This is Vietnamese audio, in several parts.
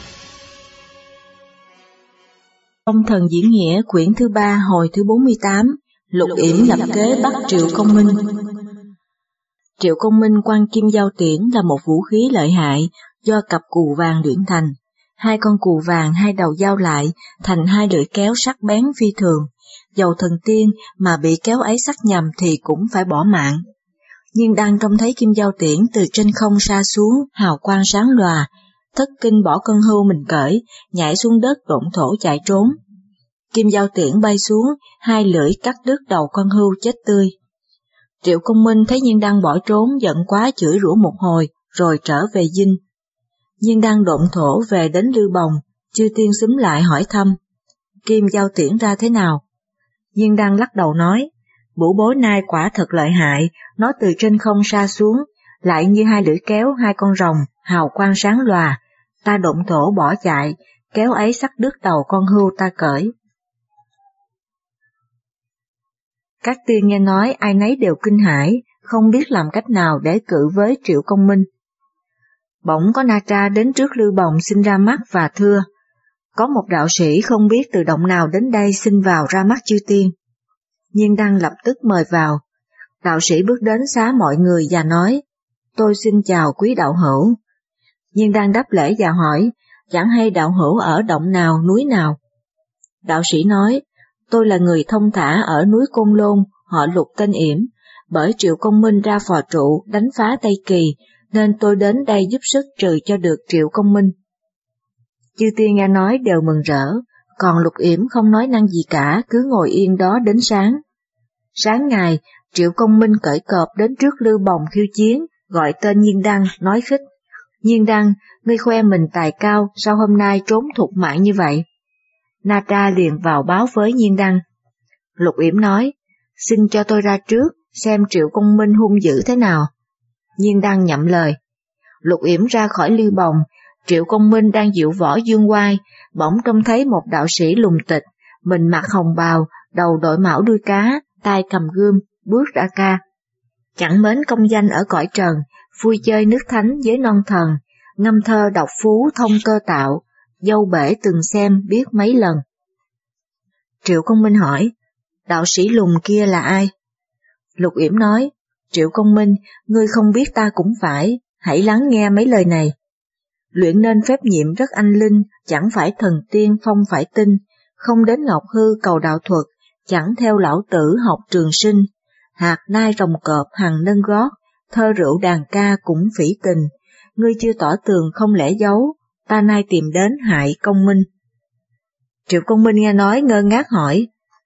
Công thần diễn nghĩa quyển thứ 3 hồi thứ 48, Lục Yểm lập kế bắt Triệu Công Minh. Triệu Công Minh quăng kim dao tiễn là một vũ khí lợi hại do cặp cù vàng luyện thành. Hai con cù vàng hai đầu dao lại thành hai lưỡi kéo sắc bén phi thường. Dầu thần tiên mà bị kéo ấy sắc nhầm thì cũng phải bỏ mạng. Nhưng đang trông thấy kim dao tiễn từ trên không sa xuống, hào quang sáng lòa, thất kinh bỏ con hươu mình cởi, nhảy xuống đất độn thổ chạy trốn. Kim dao tiễn bay xuống, hai lưỡi cắt đứt đầu con hươu chết tươi. Triệu Công Minh thấy Nhiên Đăng bỏ trốn, giận quá chửi rủa một hồi, rồi trở về dinh. Nhiên Đăng độn thổ về đến Lư Bồng, chư tiên xúm lại hỏi thăm, kim dao tiễn ra thế nào? Nhiên Đăng lắc đầu nói, bửu bối nai quả thật lợi hại, nó từ trên không sa xuống, lại như hai lưỡi kéo hai con rồng, hào quang sáng lòa, ta độn thổ bỏ chạy, kéo ấy sắc đứt đầu con hươu ta cởi. Các tiên nghe nói ai nấy đều kinh hãi, không biết làm cách nào để cự với Triệu Công Minh. Bỗng có Na Tra đến trước Lư Bồng xin ra mắt và thưa, có một đạo sĩ không biết từ động nào đến đây xin vào ra mắt chư tiên. Nhiên Đăng lập tức mời vào. Đạo sĩ bước đến xá mọi người và nói, tôi xin chào quý đạo hữu. Nhiên Đăng đáp lễ và hỏi, chẳng hay đạo hữu ở động nào, núi nào? Đạo sĩ nói, tôi là người thông thả ở núi Côn Lôn, họ Lục tên Yểm, bởi Triệu Công Minh ra phò trụ đánh phá Tây Kỳ, nên tôi đến đây giúp sức trừ cho được Triệu Công Minh. Chư tiên nghe nói đều mừng rỡ, còn Lục Yểm không nói năng gì cả, cứ ngồi yên đó đến sáng. Sáng ngày, Triệu Công Minh cởi cọp đến trước Lư Bồng khiêu chiến, gọi tên Nhiên Đăng, nói khích. Nhiên Đăng, ngươi khoe mình tài cao, sao hôm nay trốn thục mạng như vậy? Na Tra liền vào báo với Nhiên Đăng. Lục Yểm nói, xin cho tôi ra trước, xem Triệu Công Minh hung dữ thế nào. Nhiên Đăng nhậm lời. Lục Yểm ra khỏi Lư Bồng, Triệu Công Minh đang diệu võ dương oai, bỗng trông thấy một đạo sĩ lùng tịch, mình mặc hồng bào, đầu đội mão đuôi cá, tay cầm gươm, bước ra ca. Chẳng mến công danh ở cõi trần, vui chơi nước thánh với non thần, ngâm thơ đọc phú thông cơ tạo, dâu bể từng xem biết mấy lần. Triệu Công Minh hỏi, đạo sĩ lùng kia là ai? Lục Yểm nói, Triệu Công Minh, ngươi không biết ta cũng phải, hãy lắng nghe mấy lời này. Luyện nên phép nhiệm rất anh linh, chẳng phải thần tiên phong phải tinh, không đến ngọc hư cầu đạo thuật, chẳng theo lão tử học trường sinh, hạt nai rồng cọp hằng nâng gót, thơ rượu đàn ca cũng phỉ tình, ngươi chưa tỏ tường không lẽ giấu, ta nay tìm đến hại Công Minh. Triệu Công Minh nghe nói ngơ ngác hỏi,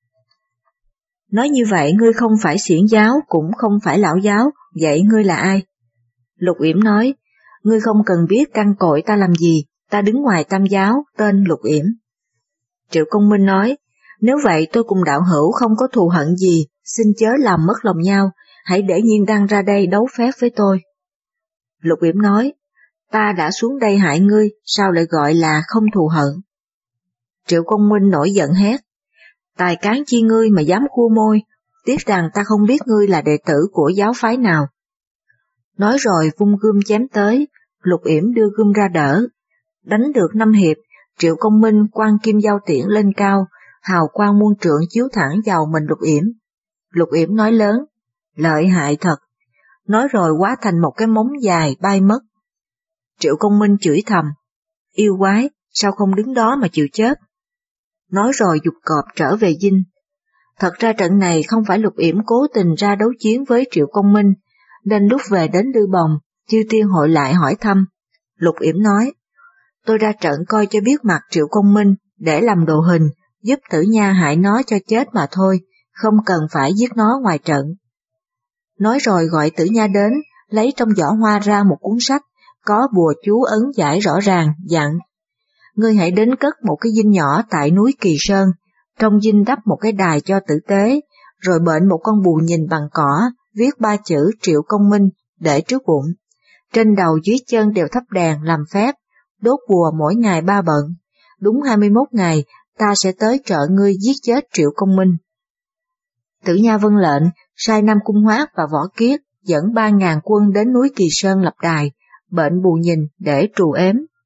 nói như vậy ngươi không phải xiển giáo cũng không phải lão giáo, vậy ngươi là ai? Lục Yểm nói, ngươi không cần biết căn cội ta làm gì, ta đứng ngoài Tam giáo, tên Lục Yểm. Triệu Công Minh nói, nếu vậy tôi cùng đạo hữu không có thù hận gì, xin chớ làm mất lòng nhau, hãy để Nhiên Đăng ra đây đấu phép với tôi. Lục Yểm nói, ta đã xuống đây hại ngươi, sao lại gọi là không thù hận? Triệu Công Minh nổi giận hét, tài cán chi ngươi mà dám khua môi, tiếc rằng ta không biết ngươi là đệ tử của giáo phái nào. Nói rồi vung gươm chém tới, Lục Yểm đưa gươm ra đỡ. Đánh được 5 hiệp, Triệu Công Minh quăng kim dao tiễn lên cao, hào quang muôn trượng chiếu thẳng vào mình Lục Yểm. Lục Yểm nói lớn, lợi hại thật, nói rồi hóa thành một cái móng dài bay mất. Triệu Công Minh chửi thầm, yêu quái, sao không đứng đó mà chịu chết? Nói rồi giục cọp trở về dinh. Thật ra trận này không phải Lục Yểm cố tình ra đấu chiến với Triệu Công Minh, nên lúc về đến Lư Bồng, chư tiên hội lại hỏi thăm. Lục Yểm nói, tôi ra trận coi cho biết mặt Triệu Công Minh, để làm đồ hình, giúp Tử Nha hại nó cho chết mà thôi, không cần phải giết nó ngoài trận. Nói rồi gọi Tử Nha đến, lấy trong giỏ hoa ra một cuốn sách, có bùa chú ấn giải rõ ràng, dặn. Ngươi hãy đến cất một cái dinh nhỏ tại núi Kỳ Sơn, trong dinh đắp một cái đài cho tử tế, rồi bệnh một con bù nhìn bằng cỏ, viết 3 chữ Triệu Công Minh, để trước bụng. Trên đầu dưới chân đều thắp đèn làm phép, đốt bùa mỗi ngày 3 bận. Đúng 21 ngày, ta sẽ tới trợ ngươi giết chết Triệu Công Minh. Tử Nha vâng lệnh, sai Nam Cung Hoát và Võ Kiết dẫn 3.000 quân đến núi Kỳ Sơn lập đài, bệnh bù nhìn để trù ếm.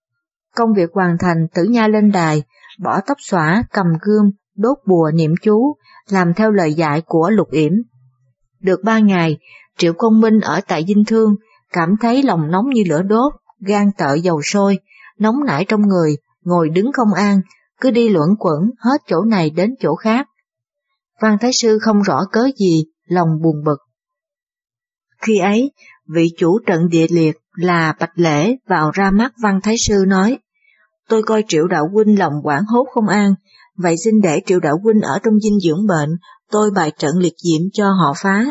Công việc hoàn thành, Tử Nha lên đài, bỏ tóc xõa, cầm gươm, đốt bùa niệm chú, làm theo lời dạy của Lục Yểm. Được 3 ngày, Triệu Công Minh ở tại Dinh Thương, cảm thấy lòng nóng như lửa đốt, gan tợ dầu sôi, nóng nảy trong người, ngồi đứng không an, cứ đi luẩn quẩn hết chỗ này đến chỗ khác. Văn Thái Sư không rõ cớ gì, lòng buồn bực. Khi ấy, vị chủ trận địa liệt là Bạch Lễ vào ra mắt Văn Thái Sư nói: "Tôi coi Triệu đạo huynh lòng hoảng hốt không an, vậy xin để Triệu đạo huynh ở trong dinh dưỡng bệnh, tôi bày trận liệt diệm cho họ phá."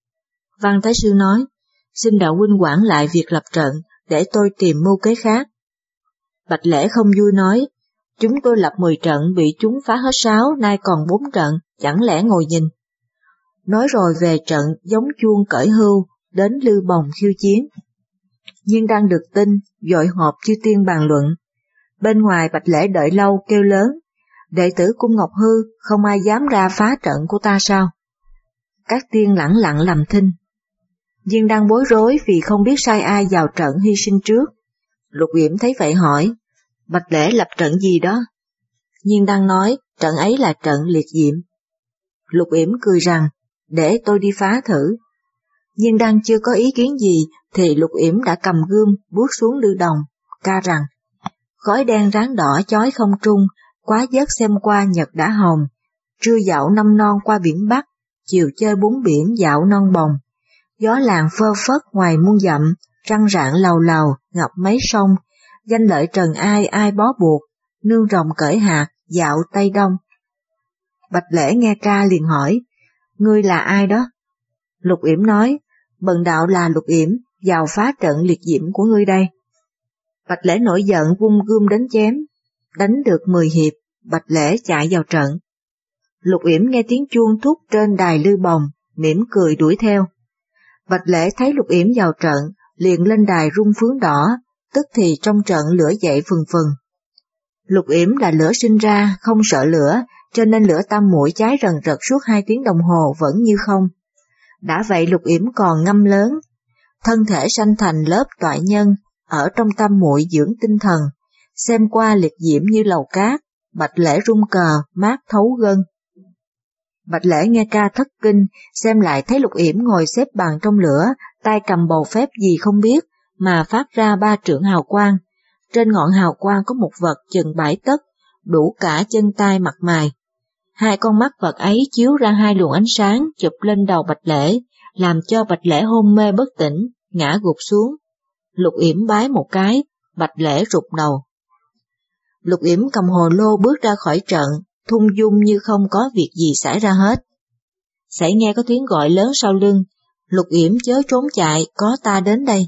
Văn Thái Sư nói: "Xin đạo huynh quản lại việc lập trận, để tôi tìm mưu kế khác." Bạch Lễ không vui nói: "Chúng tôi lập 10 trận bị chúng phá hết 6, nay còn 4 trận, chẳng lẽ ngồi nhìn." Nói rồi về trận giống chuông cởi hưu, đến Lư Bồng khiêu chiến. Nhưng đang được tin, vội họp chư tiên bàn luận. Bên ngoài Bạch Lễ đợi lâu kêu lớn: "Đệ tử Cung Ngọc Hư, không ai dám ra phá trận của ta sao?" Các tiên lẳng lặng làm thinh. Nhưng đang bối rối vì không biết sai ai vào trận hy sinh trước. Lục Yểm thấy vậy hỏi: "Bạch Lễ lập trận gì đó?" Nhưng đang nói: "Trận ấy là trận liệt diệm." Lục Yểm cười rằng: "Để tôi đi phá thử." Nhưng đang chưa có ý kiến gì thì Lục Yểm đã cầm gươm bước xuống lư đồng, ca rằng: "Khói đen ráng đỏ chói không trung, quá giấc xem qua nhật đã hồng. Trưa dạo năm non qua biển Bắc, chiều chơi bốn biển dạo non bồng. Gió làng phơ phất ngoài muôn dặm, răng rạng lầu lầu ngập mấy sông. Danh lợi trần ai ai bó buộc, nương rồng cởi hạt dạo Tây Đông." Bạch Lễ nghe ca liền hỏi: "Ngươi là ai đó?" Lục Yểm nói: "Bần đạo là Lục Yểm, vào phá trận liệt diệm của ngươi đây." Bạch Lễ nổi giận vung gươm đến chém, đánh được 10 hiệp, Bạch Lễ chạy vào trận. Lục Yểm nghe tiếng chuông thúc trên đài Lư Bồng, mỉm cười đuổi theo. Bạch Lễ thấy Lục Yểm vào trận, liền lên đài rung phướng đỏ, tức thì trong trận lửa dậy phừng phừng. Lục Yểm là lửa sinh ra, không sợ lửa, cho nên lửa tam muội cháy rần rật suốt 2 tiếng đồng hồ vẫn như không. Đã vậy Lục Yểm còn ngâm lớn: "Thân thể sanh thành lớp toại nhân, ở trong tam muội dưỡng tinh thần, xem qua liệt diễm như lầu cát, Bạch Lễ rung cờ, mát thấu gân." Bạch Lễ nghe ca thất kinh, xem lại thấy Lục Yểm ngồi xếp bằng trong lửa, tay cầm bầu phép gì không biết, mà phát ra 3 trượng hào quang. Trên ngọn hào quang có một vật chừng 7 tấc, đủ cả chân tay mặt mày. 2 con mắt vật ấy chiếu ra 2 luồng ánh sáng chụp lên đầu Bạch Lễ, làm cho Bạch Lễ hôn mê bất tỉnh, ngã gục xuống. Lục Yểm bái một cái, Bạch Lễ rụt đầu. Lục Yểm cầm hồ lô bước ra khỏi trận, thung dung như không có việc gì xảy ra hết. Sảy nghe có tiếng gọi lớn sau lưng: "Lục Yểm chớ trốn chạy, có ta đến đây."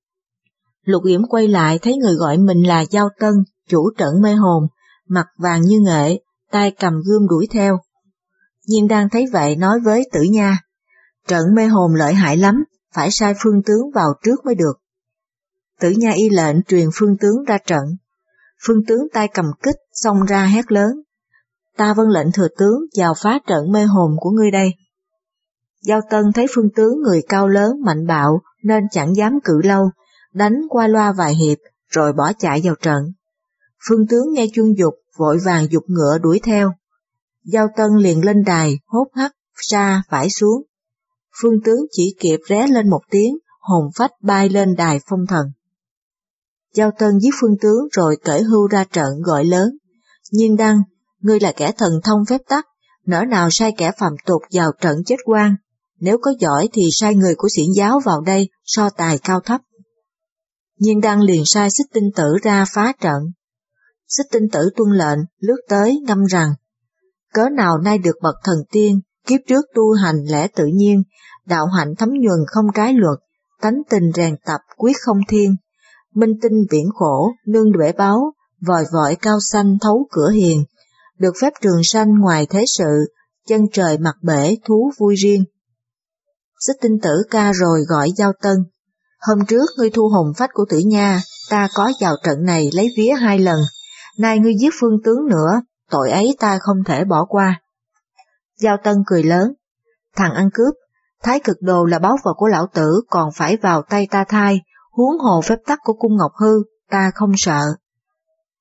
Lục Yểm quay lại thấy người gọi mình là Giao Tân, chủ trận mê hồn, mặt vàng như nghệ, tay cầm gươm đuổi theo. Nhưng đang thấy vậy nói với Tử Nha: "Trận mê hồn lợi hại lắm, phải sai phương tướng vào trước mới được." Tử Nha y lệnh truyền phương tướng ra trận. Phương tướng tay cầm kích xông ra hét lớn: "Ta vâng lệnh thừa tướng vào phá trận mê hồn của ngươi đây." Giao Tân thấy phương tướng người cao lớn mạnh bạo nên chẳng dám cự lâu, đánh qua loa vài hiệp rồi bỏ chạy vào trận. Phương tướng nghe chuông giục vội vàng giục ngựa đuổi theo. Giao Tân liền lên đài hốt hắt sa phải xuống. Phương tướng chỉ kịp ré lên một tiếng, hồn phách bay lên đài phong thần. Giao Tân giết phương tướng rồi cởi hưu ra trận gọi lớn: "Nhiên Đăng, ngươi là kẻ thần thông phép tắc, nỡ nào sai kẻ phạm tục vào trận chết oan, nếu có giỏi thì sai người của xiển giáo vào đây so tài cao thấp." Nhiên Đăng liền sai Xích Tinh Tử ra phá trận. Xích Tinh Tử tuân lệnh, lướt tới ngâm rằng: "Cớ nào nay được bậc thần tiên, kiếp trước tu hành lẽ tự nhiên, đạo hạnh thấm nhuần không trái luật, tánh tình rèn tập quyết không thiên, minh tinh biển khổ nương bể báu, vòi vọi cao xanh thấu cửa hiền, được phép trường sanh ngoài thế sự, chân trời mặt bể thú vui riêng." Xích Tinh Tử ca rồi gọi Giao Tân: "Hôm trước ngươi thu hồn phách của Tử Nha, ta có vào trận này lấy vía 2 lần, nay ngươi giết phương tướng nữa, tội ấy ta không thể bỏ qua." Giao Tân cười lớn: "Thằng ăn cướp, Thái Cực Đồ là báu vật của lão tử còn phải vào tay ta thay, huống hồ phép tắc của Cung Ngọc Hư, ta không sợ."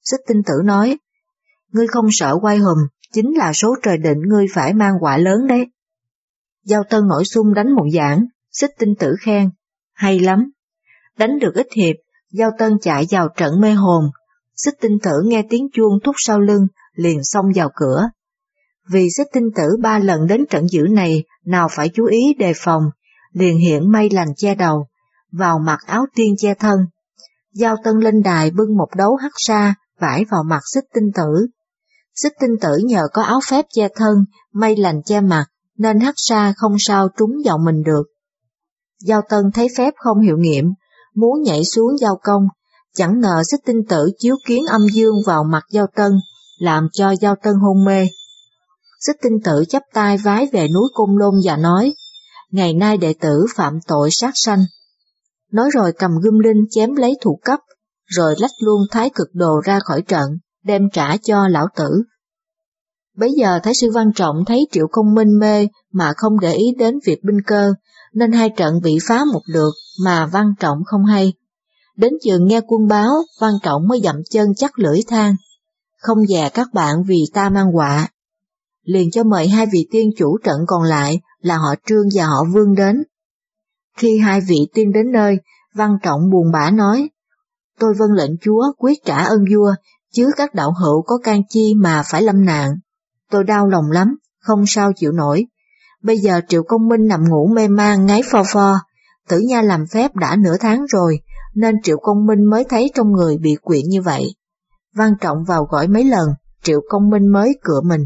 Xích Tinh Tử nói, ngươi không sợ oai hùm, chính là số trời định ngươi phải mang quả lớn đấy. Giao Tân nổi xung đánh một giảng, Xích Tinh Tử khen, hay lắm. Đánh được ít hiệp, Giao Tân chạy vào trận mê hồn, Xích Tinh Tử nghe tiếng chuông thúc sau lưng, liền xông vào cửa. Vì Xích Tinh Tử 3 lần đến trận dữ này, nào phải chú ý đề phòng, liền hiện mây lành che đầu, vào mặc áo tiên che thân. Giao Tân lên đài bưng một đấu hắc sa, vải vào mặt Xích Tinh Tử. Xích Tinh Tử nhờ có áo phép che thân, mây lành che mặt, nên hắc sa không sao trúng vào mình được. Giao Tân thấy phép không hiệu nghiệm, muốn nhảy xuống giao công, chẳng ngờ Xích Tinh Tử chiếu kiến âm dương vào mặt Giao Tân, làm cho Giao Tân hôn mê. Xích Tinh Tử chắp tay vái về núi Côn Lôn và nói, ngày nay đệ tử phạm tội sát sanh. Nói rồi cầm gươm linh chém lấy thủ cấp, rồi lách luôn Thái Cực Đồ ra khỏi trận, đem trả cho lão tử. Bấy giờ Thái sư Văn Trọng thấy Triệu Công Minh mê mà không để ý đến việc binh cơ, nên 2 trận bị phá một lượt mà Văn Trọng không hay. Đến chừng nghe quân báo, Văn Trọng mới dậm chân chắc lưỡi than, không dè các bạn vì ta mang họa. Liền cho mời 2 vị tiên chủ trận còn lại là họ Trương và họ Vương đến. Khi 2 vị tiên đến nơi, Văn Trọng buồn bã nói, tôi vâng lệnh chúa quyết trả ơn vua, chứ các đạo hữu có can chi mà phải lâm nạn. Tôi đau lòng lắm, không sao chịu nổi. Bây giờ Triệu Công Minh nằm ngủ mê man ngáy pho pho, Tử Nha làm phép đã nửa tháng rồi, nên Triệu Công Minh mới thấy trong người bị quyện như vậy. Văn Trọng vào gọi mấy lần, Triệu Công Minh mới cựa mình.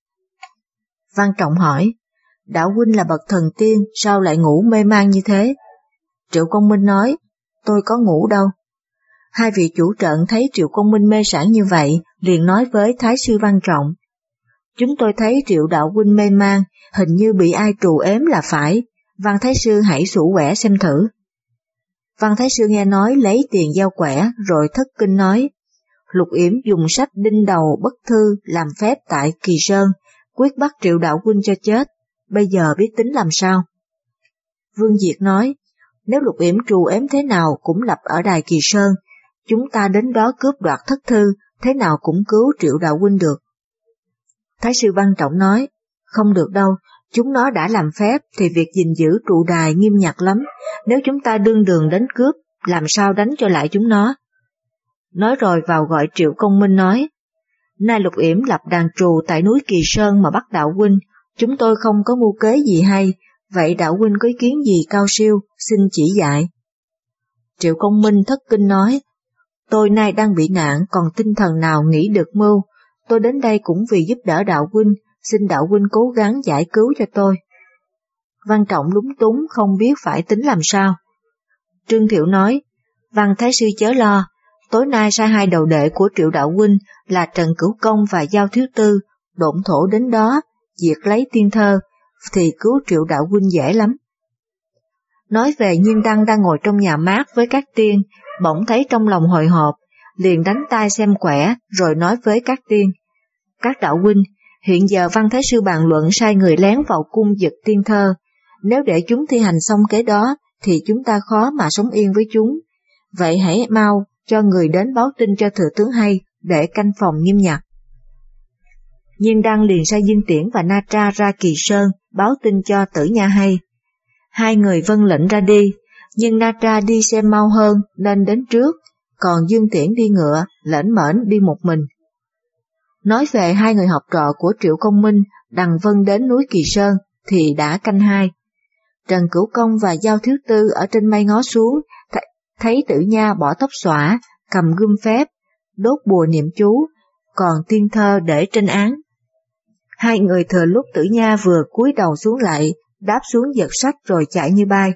Văn Trọng hỏi, đạo huynh là bậc thần tiên, sao lại ngủ mê man như thế? Triệu Công Minh nói, tôi có ngủ đâu. 2 vị chủ trận thấy Triệu Công Minh mê sảng như vậy, liền nói với Thái sư Văn Trọng, chúng tôi thấy Triệu đạo huynh mê man, hình như bị ai trù ếm là phải, Văn Thái sư hãy sủ quẻ xem thử. Văn Thái sư nghe nói lấy tiền giao quẻ, rồi thất kinh nói, Lục Yểm dùng sách đinh đầu bất thư làm phép tại Kỳ Sơn, quyết bắt Triệu đạo huynh cho chết, bây giờ biết tính làm sao? Vương Diệt nói, nếu Lục Yểm trù ếm thế nào cũng lập ở đài Kỳ Sơn, chúng ta đến đó cướp đoạt thất thư, thế nào cũng cứu Triệu đạo huynh được. Thái sư Văn Trọng nói, không được đâu, chúng nó đã làm phép thì việc gìn giữ trụ đài nghiêm ngặt lắm, nếu chúng ta đương đường đến cướp, làm sao đánh cho lại chúng nó. Nói rồi vào gọi Triệu Công Minh nói, nay Lục Yểm lập đàn trù tại núi Kỳ Sơn mà bắt đạo huynh, chúng tôi không có mưu kế gì hay, vậy đạo huynh có ý kiến gì cao siêu, xin chỉ dạy. Triệu Công Minh thất kinh nói, tôi nay đang bị nạn, còn tinh thần nào nghĩ được mưu, tôi đến đây cũng vì giúp đỡ đạo huynh, xin đạo huynh cố gắng giải cứu cho tôi. Văn Trọng lúng túng không biết phải tính làm sao. Trương Thiệu nói, Văn Thái sư chớ lo, tối nay sai 2 đầu đệ của Triệu đạo huynh là Trần Cửu Công và Giao Thiếu Tư, độn thổ đến đó, diệt lấy tiên thơ, thì cứu Triệu đạo huynh dễ lắm. Nói về Nhiên Đăng đang ngồi trong nhà mát với các tiên, bỗng thấy trong lòng hồi hộp, liền đánh tay xem quẻ rồi nói với các tiên, các đạo huynh, hiện giờ Văn Thái sư bàn luận sai người lén vào cung giật tiên thơ, nếu để chúng thi hành xong kế đó thì chúng ta khó mà sống yên với chúng, vậy hãy mau cho người đến báo tin cho thừa tướng hay để canh phòng nghiêm ngặt. Nhiên Đăng liền sai Dương Tiễn và Na Tra ra Kỳ Sơn báo tin cho Tử Nha hay. 2 người vâng lệnh ra đi, nhưng Na Tra đi xe mau hơn nên đến trước, còn Dương Tiễn đi ngựa, lễnh mễn đi một mình. Nói về 2 người học trò của Triệu Công Minh đằng vâng đến núi Kỳ Sơn thì đã canh 2. Trần Cửu Công và Giao Thiếu Tư ở trên mây ngó xuống, thấy Tử Nha bỏ tóc xõa, cầm gươm phép, đốt bùa niệm chú, còn tiên thơ để trên án. 2 người thừa lúc Tử Nha vừa cúi đầu xuống lại, đáp xuống giật sách rồi chạy như bay.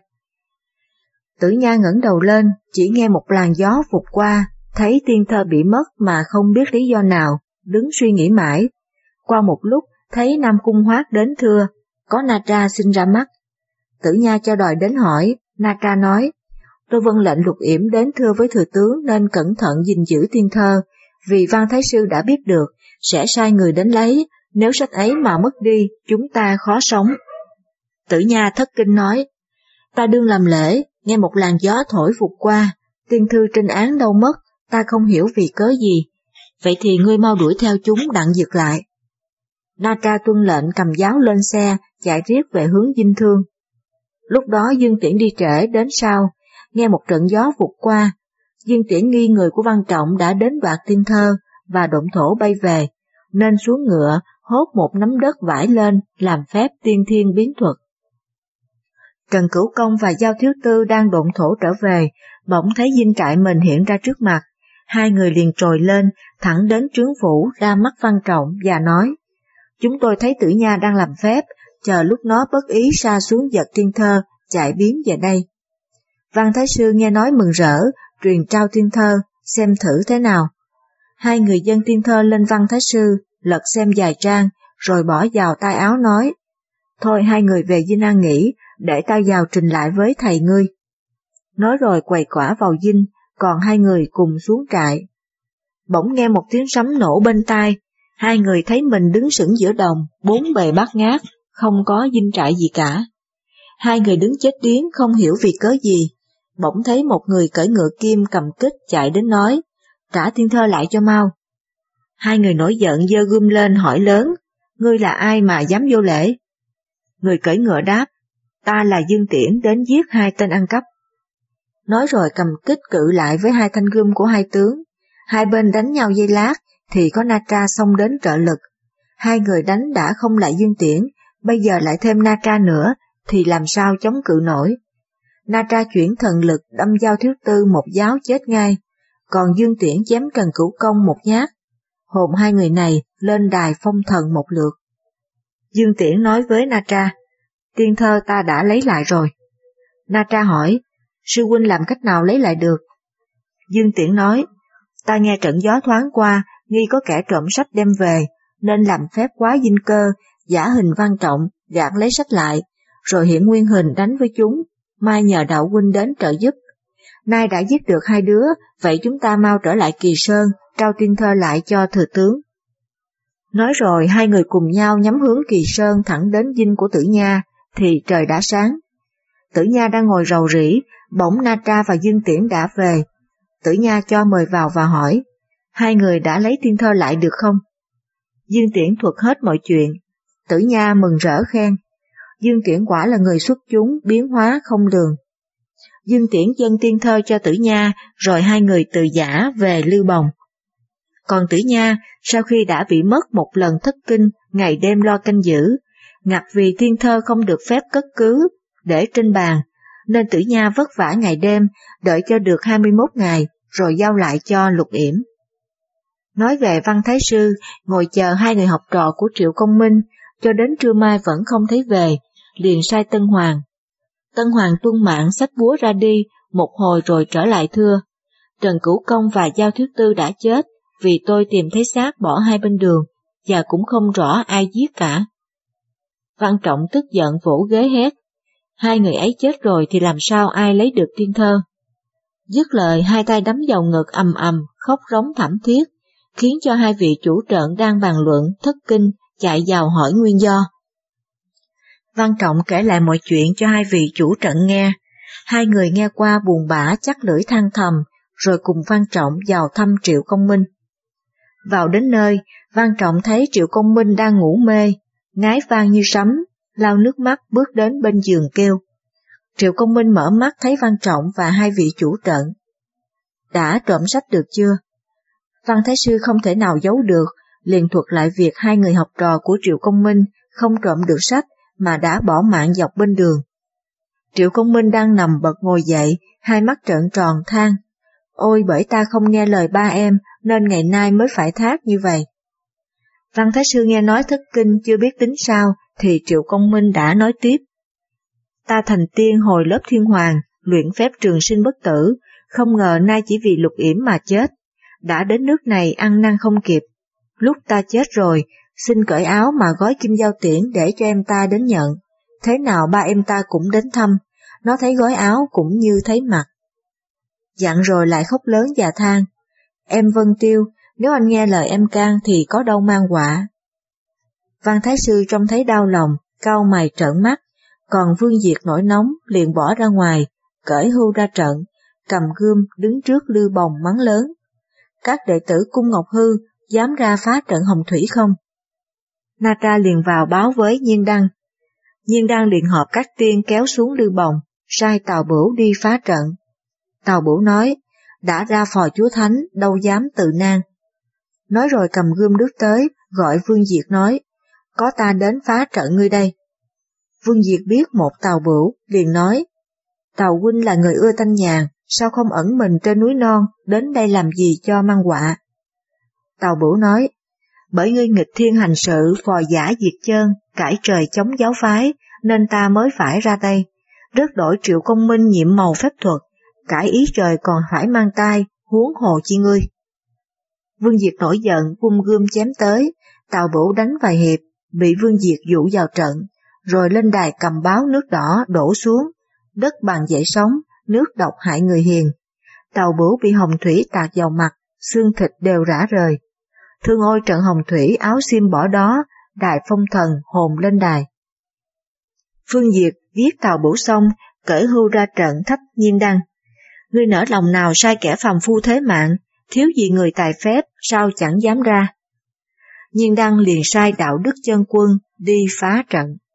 Tử Nha ngẩng đầu lên, chỉ nghe một làn gió vụt qua, thấy tiên thơ bị mất mà không biết lý do nào, đứng suy nghĩ mãi. Qua một lúc, thấy Nam Cung Hoát đến thưa, có Na Tra xin ra mắt. Tử Nha cho đòi đến hỏi, Na Tra nói, tôi vâng lệnh Lục Yểm đến thưa với thừa tướng nên cẩn thận gìn giữ tiên thơ, vì Văn Thái sư đã biết được, sẽ sai người đến lấy, nếu sách ấy mà mất đi, chúng ta khó sống. Tử Nha thất kinh nói, ta đương làm lễ, nghe một làn gió thổi vụt qua, tiên thư trên án đâu mất, ta không hiểu vì cớ gì. vậy thì ngươi mau đuổi theo chúng đặng giật lại. Na Tra tuân lệnh cầm giáo lên xe, chạy riết về hướng Dinh Thương. Lúc đó Dương Tiễn đi trễ đến sau, nghe một trận gió vụt qua, Dương Tiễn nghi người của Văn Trọng đã đến đoạt tiên thơ và động thổ bay về, nên xuống ngựa, hốt một nắm đất vải lên, làm phép tiên thiên biến thuật. Trần Cửu Công và Giao Thiếu Tư đang độn thổ trở về, bỗng thấy dinh trại mình hiện ra trước mặt, hai người liền trồi lên, thẳng đến trướng phủ ra mắt Văn Trọng và nói, chúng tôi thấy Tử Nha đang làm phép, chờ lúc nó bất ý sa xuống giật tiên thơ, chạy biến về đây. Văn Thái Sư nghe nói mừng rỡ, truyền trao tiên thơ, xem thử thế nào. Hai người dâng tiên thơ lên Văn Thái Sư, lật xem vài trang, rồi bỏ vào tay áo nói, thôi hai người về dinh an nghỉ, để tao vào trình lại với thầy ngươi. Nói rồi quầy quả vào dinh, còn hai người cùng xuống trại. Bỗng nghe một tiếng sấm nổ bên tai, hai người thấy mình đứng sững giữa đồng, bốn bề bát ngát, không có dinh trại gì cả. Hai người đứng chết điếng không hiểu vì cớ gì, bỗng thấy một người cưỡi ngựa kim cầm kích chạy đến nói, trả tiên thơ lại cho mau. Hai người nổi giận giơ gươm lên hỏi lớn, ngươi là ai mà dám vô lễ? Người cưỡi ngựa đáp, ta là Dương Tiễn đến giết hai tên ăn cắp. Nói rồi cầm kích cự lại với hai thanh gươm của hai tướng, hai bên đánh nhau giây lát thì có Na Tra xông đến trợ lực. Hai người đánh đã không lại Dương Tiễn, bây giờ lại thêm Na Tra nữa thì làm sao chống cự nổi. Na Tra chuyển thần lực đâm Giao Thiếu Tư một giáo chết ngay, còn Dương Tiễn chém Trần Cửu Công một nhát, hồn hai người này lên đài phong thần một lượt. Dương Tiễn nói với Na Tra, tiên thơ ta đã lấy lại rồi. Na Tra hỏi, sư huynh làm cách nào lấy lại được? Dương Tiễn nói, ta nghe trận gió thoáng qua, nghi có kẻ trộm sách đem về, nên làm phép quá dinh cơ, giả hình Văn Trọng, gạt lấy sách lại, rồi hiện nguyên hình đánh với chúng, mai nhờ đạo huynh đến trợ giúp. Nay đã giết được hai đứa, vậy chúng ta mau trở lại Kỳ Sơn, trao tiên thơ lại cho thừa tướng. Nói rồi hai người cùng nhau nhắm hướng Kỳ Sơn thẳng đến dinh của Tử Nha, thì trời đã sáng. Tử Nha đang ngồi rầu rĩ, bỗng Na Tra và Dương Tiễn đã về. Tử Nha cho mời vào và hỏi, hai người đã lấy tiên thơ lại được không? Dương Tiễn thuật hết mọi chuyện. Tử Nha mừng rỡ khen, Dương Tiễn quả là người xuất chúng, biến hóa không lường. Dương Tiễn dâng tiên thơ cho Tử Nha, rồi hai người từ Giã về Lưu Bồng. Còn Tử Nha, sau khi đã bị mất một lần thất kinh, ngày đêm lo canh giữ, ngặt vì tiên thơ không được phép cất cứ, để trên bàn, nên Tử Nha vất vả ngày đêm, đợi cho được 21 ngày, rồi giao lại cho Lục Yểm. Nói về Văn Thái Sư, ngồi chờ hai người học trò của Triệu Công Minh, cho đến trưa mai vẫn không thấy về, liền sai Tân Hoàng. Tân Hoàng tuân mạng xách búa ra đi, một hồi rồi trở lại thưa, Trần Cửu Công và Giao Thiếu Tư đã chết, vì tôi tìm thấy xác bỏ hai bên đường, và cũng không rõ ai giết cả. Văn Trọng tức giận vỗ ghế hét, hai người ấy chết rồi thì làm sao ai lấy được tiên thơ? Dứt lời hai tay đấm vào ngực ầm ầm, khóc rống thảm thiết, khiến cho hai vị chủ trận đang bàn luận thất kinh, chạy vào hỏi nguyên do. Văn Trọng kể lại mọi chuyện cho hai vị chủ trận nghe, hai người nghe qua buồn bã chắc lưỡi than thầm, rồi cùng Văn Trọng vào thăm Triệu Công Minh. Vào đến nơi, Văn Trọng thấy Triệu Công Minh đang ngủ mê, ngái vang như sấm, lau nước mắt bước đến bên giường kêu. Triệu Công Minh mở mắt thấy Văn Trọng và hai vị chủ trận. Đã trộm sách được chưa? Văn Thái Sư không thể nào giấu được, liền thuật lại việc hai người học trò của Triệu Công Minh không trộm được sách mà đã bỏ mạng dọc bên đường. Triệu Công Minh đang nằm bật ngồi dậy, hai mắt trợn tròn than, ôi bởi ta không nghe lời ba em nên ngày nay mới phải thác như vậy. Văn Thái Sư nghe nói thất kinh chưa biết tính sao thì Triệu Công Minh đã nói tiếp. Ta thành tiên hồi lớp Thiên Hoàng, luyện phép trường sinh bất tử, không ngờ nay chỉ vì Lục Yểm mà chết. Đã đến nước này ăn năn không kịp. Lúc ta chết rồi, xin cởi áo mà gói kim giao tiễn để cho em ta đến nhận. Thế nào ba em ta cũng đến thăm, nó thấy gói áo cũng như thấy mặt. Dặn rồi lại khóc lớn và than. Em Vân Tiêu, nếu anh nghe lời em can thì có đâu mang họa. Văn Thái Sư trông thấy đau lòng, cau mày trợn mắt, còn Vương Diệt nổi nóng liền bỏ ra ngoài, cởi hưu ra trận, cầm gươm đứng trước Lưu Bồng mắng lớn. Các đệ tử Cung Ngọc Hư dám ra phá trận Hồng Thủy không? Na Tra liền vào báo với Nhiên Đăng. Nhiên Đăng liền họp các tiên kéo xuống Lư Bồng, sai Tào Bửu đi phá trận. Tào Bửu nói, đã ra phò chúa thánh, đâu dám tự nan. Nói rồi cầm gươm bước tới, gọi Vương Diệt nói, có ta đến phá trận ngươi đây. Vương Diệt biết một Tào Bửu, liền nói, Tào huynh là người ưa thanh nhàn, sao không ẩn mình trên núi non, đến đây làm gì cho mang họa? Tào Bửu nói, bởi ngươi nghịch thiên hành sự, phò giả diệt chơn, cãi trời chống giáo phái, nên ta mới phải ra tay, rớt đổi Triệu Công Minh nhiệm màu phép thuật, cãi ý trời còn phải mang tai, huống hồ chi ngươi. Vương Diệt nổi giận, vung gươm chém tới, Tào Bửu đánh vài hiệp, bị Vương Diệt dụ vào trận, rồi lên đài cầm báo nước đỏ đổ xuống, đất bằng dậy sóng, nước độc hại người hiền. Tào Bửu bị hồng thủy tạt vào mặt, xương thịt đều rã rời. Thương ôi trận hồng thủy áo xiêm bỏ đó, đài phong thần hồn lên đài. Vương Diệt giết Tào Bửu xong, cởi hưu ra trận thách Nhiên Đăng. Ngươi nỡ lòng nào sai kẻ phàm phu thế mạng, thiếu gì người tài phép, sao chẳng dám ra. Nhiên Đăng liền sai Đạo Đức Chân Quân đi phá trận.